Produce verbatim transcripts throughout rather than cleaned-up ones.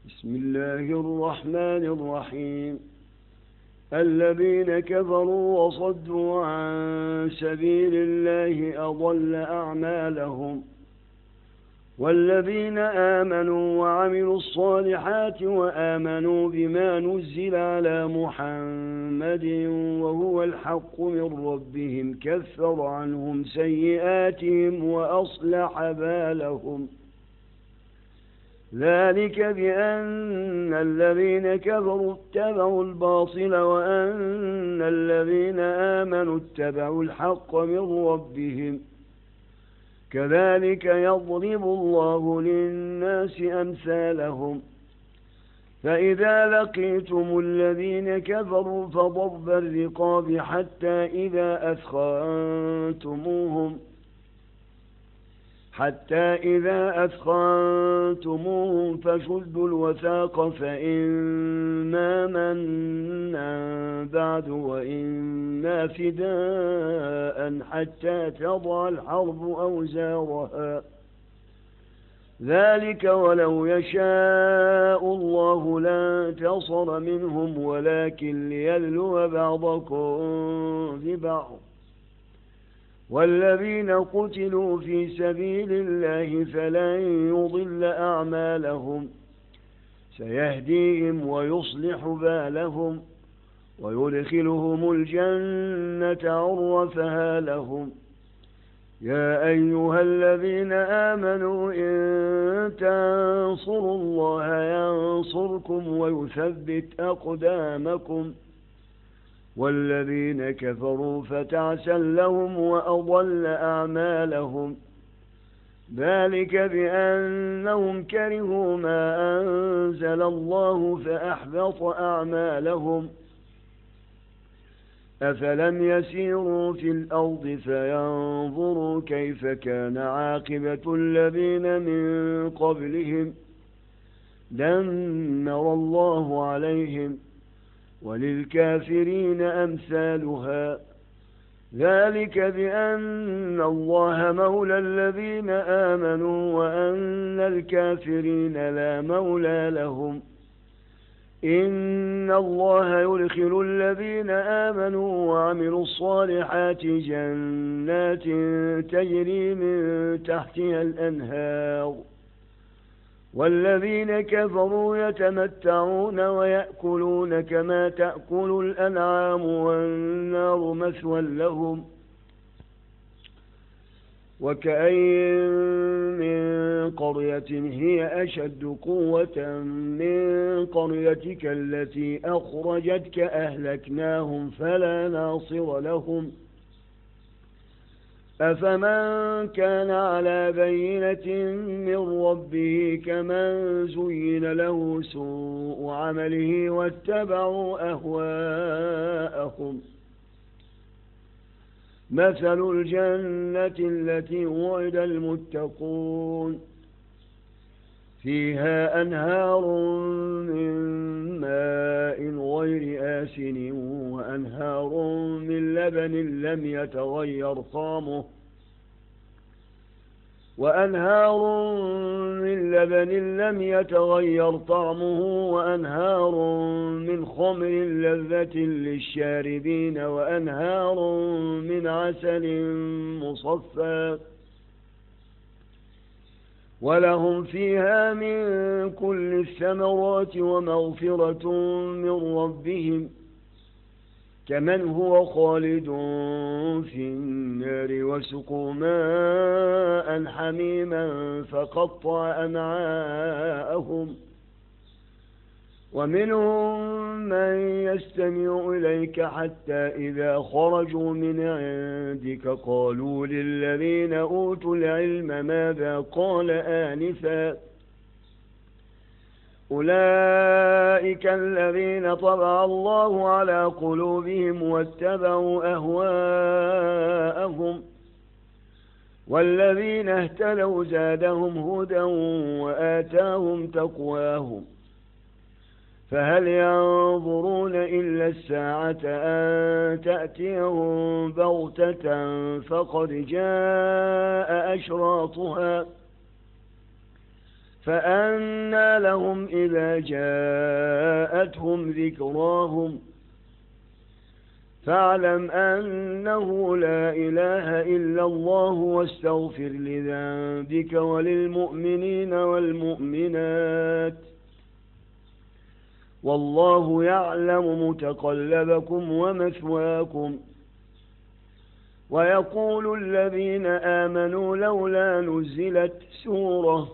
بسم الله الرحمن الرحيم. الذين كفروا وصدوا عن سبيل الله أضل أعمالهم، والذين آمنوا وعملوا الصالحات وآمنوا بما نزل على محمد وهو الحق من ربهم كفر عنهم سيئاتهم وأصلح بالهم. ذلك بأن الذين كفروا اتبعوا الباطل وأن الذين آمنوا اتبعوا الحق من ربهم. كذلك يضرب الله للناس أمثالهم. فإذا لقيتم الذين كفروا فضرب الرقاب حتى إذا أثخنتموهم حتى إذا أثخنتموهم فشدوا الوثاق، فإما منا بعد وإما فداء حتى تضع الحرب أوزارها. ذلك ولو يشاء الله لانتصر منهم ولكن ليبلو بعضكم ببعض. والذين قتلوا في سبيل الله فلن يضل أعمالهم، سيهديهم ويصلح بالهم ويدخلهم الجنة عرفها لهم. يا أيها الذين آمنوا إن تنصروا الله ينصركم ويثبت أقدامكم. والذين كفروا فتعسا لهم وأضل أعمالهم. ذلك بأنهم كرهوا ما أنزل الله فأحبط أعمالهم. أفلم يسيروا في الأرض فينظروا كيف كان عاقبة الذين من قبلهم. دمر الله عليهم وللكافرين أمثالها. ذلك بأن الله مولى الذين آمنوا وأن الكافرين لا مولى لهم. إن الله يدخل الذين آمنوا وعملوا الصالحات جنات تجري من تحتها الأنهار، والذين كفروا يتمتعون ويأكلون كما تأكل الأنعام والنار مثوى لهم. وكأين من قرية هي أشد قوة من قريتك التي أخرجتك أهلكناهم فلا ناصر لهم. أفمن كان على بينة من ربه كمن زين له سوء عمله واتبعوا أهواءهم. مثل الجنة التي وعد المتقون فيها أنهار من ماء غير آسن وأنهار من لبن لم يتغير طعمه وأنهار من لبن لم يتغير طعمه وأنهار من خمر لذة للشاربين وأنهار من عسل مصفى ولهم فيها من كل الثمرات ومغفرة من ربهم كمن هو خالد في النار وسقوا ماء حميما فقطع أمعاءهم. ومنهم من يستمع إليك حتى إذا خرجوا من عندك قالوا للذين أوتوا العلم ماذا قال آنفا. أولئك الذين طبع الله على قلوبهم واتبعوا أهواءهم. والذين اهتدوا زادهم هدى وآتاهم تقواهم. فهل ينظرون إلا الساعة أن تأتيهم بغتة فقد جاء أشراطها فأنى لهم إذا جاءتهم ذكراهم فاعلم أنه لا إله إلا الله واستغفر لذنبك وللمؤمنين والمؤمنات والله يعلم متقلبكم ومثواكم. ويقول الذين آمنوا لولا نزلت سورة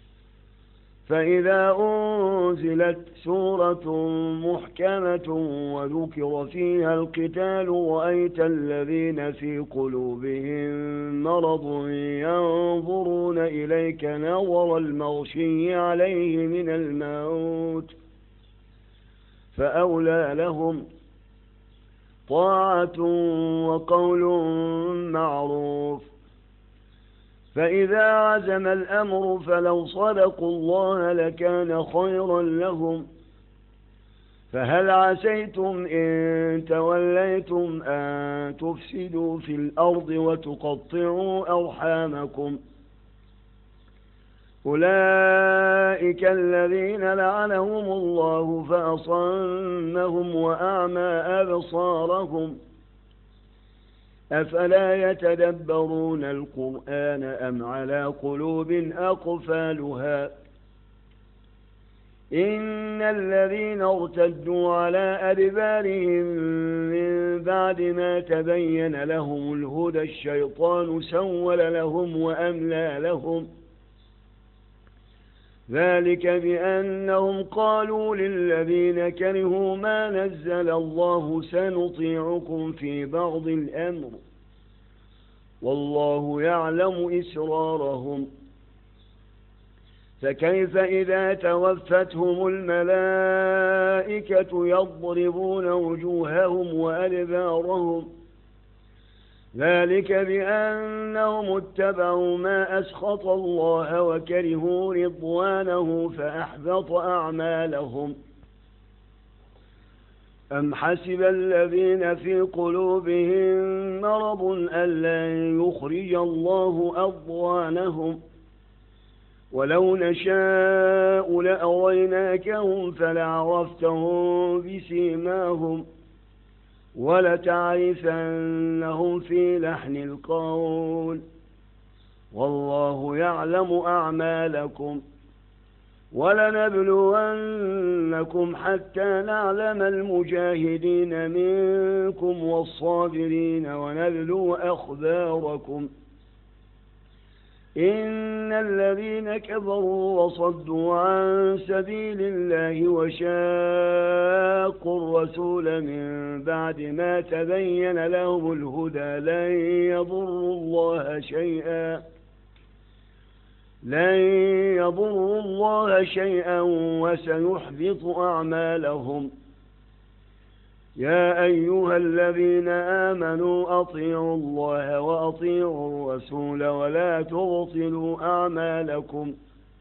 فإذا أنزلت سورة محكمة وذكر فيها القتال رأيت الذين في قلوبهم مرض ينظرون إليك نظر المغشي عليه من الموت فأولى لهم طاعة وقول معروف. فإذا عزم الأمر فلو صدقوا الله لكان خيرا لهم. فهل عسيتم إن توليتم أن تفسدوا في الأرض وتقطعوا أرحامكم أولئك الذين لعنهم الله فأصمهم وأعمى أبصارهم أفلا يتدبرون القرآن أم على قلوب أقفالها إن الذين ارتدوا على أدبارهم من بعد ما تبين لهم الهدى الشيطان سول لهم وأملى لهم ذلك بأنهم قالوا للذين كرهوا ما نزل الله سنطيعكم في بعض الأمر والله يعلم إسرارهم. فكيف إذا توفتهم الملائكة يضربون وجوههم وأدبارهم ذلك بأنهم اتبعوا ما أسخط الله وكرهوا رضوانه فأحبط أعمالهم. أم حسب الذين في قلوبهم مرض أن لن يخرج الله أضغانهم ولو نشاء لأريناكهم فلعرفتهم بسيماهم ولتعرفنهم في لحن القول والله يعلم أعمالكم. ولنبلونكم حتى نعلم المجاهدين منكم والصابرين ونبلو أخباركم إن الذين كفروا وصدوا عن سبيل الله وشاقوا الرسول من بعد ما تبين لهم الهدى لن يضروا الله شيئا لن يضروا الله شيئا وسيحبط أعمالهم. يا أيها الذين آمنوا أطيعوا الله وأطيعوا الرسول ولا تبطلوا أعمالكم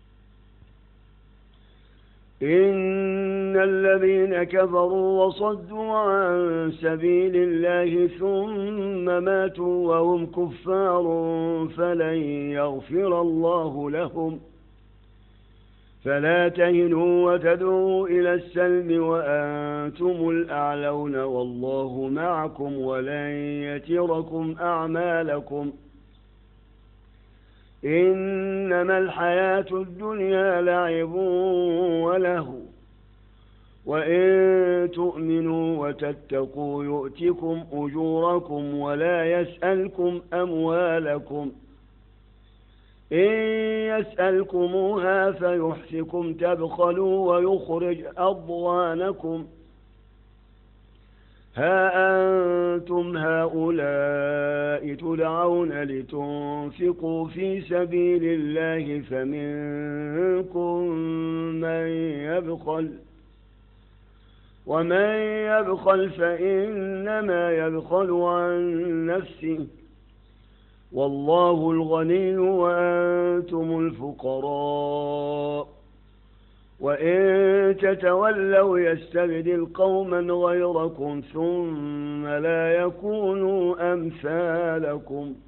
إن الذين كفروا وصدوا عن سبيل الله ثم ماتوا وهم كفار فلن يغفر الله لهم. فلا تهنوا وتدعوا إلى السلم وأنتم الأعلون والله معكم ولن يتركم أعمالكم إنما الحياة الدنيا لعب وله وإن تؤمنوا وتتقوا يؤتكم أجوركم ولا يسألكم أموالكم إن يسألكموها فيحفكم تبخلوا ويخرج أضغانكم ها أنتم هؤلاء تدعون لتنفقوا في سبيل الله فمنكم من يبخل ومن يبخل فإنما يبخل عن نفسه والله الغني وأنتم الفقراء وإن تتولوا يستبدل قوما غيركم ثم لا يكونوا أمثالكم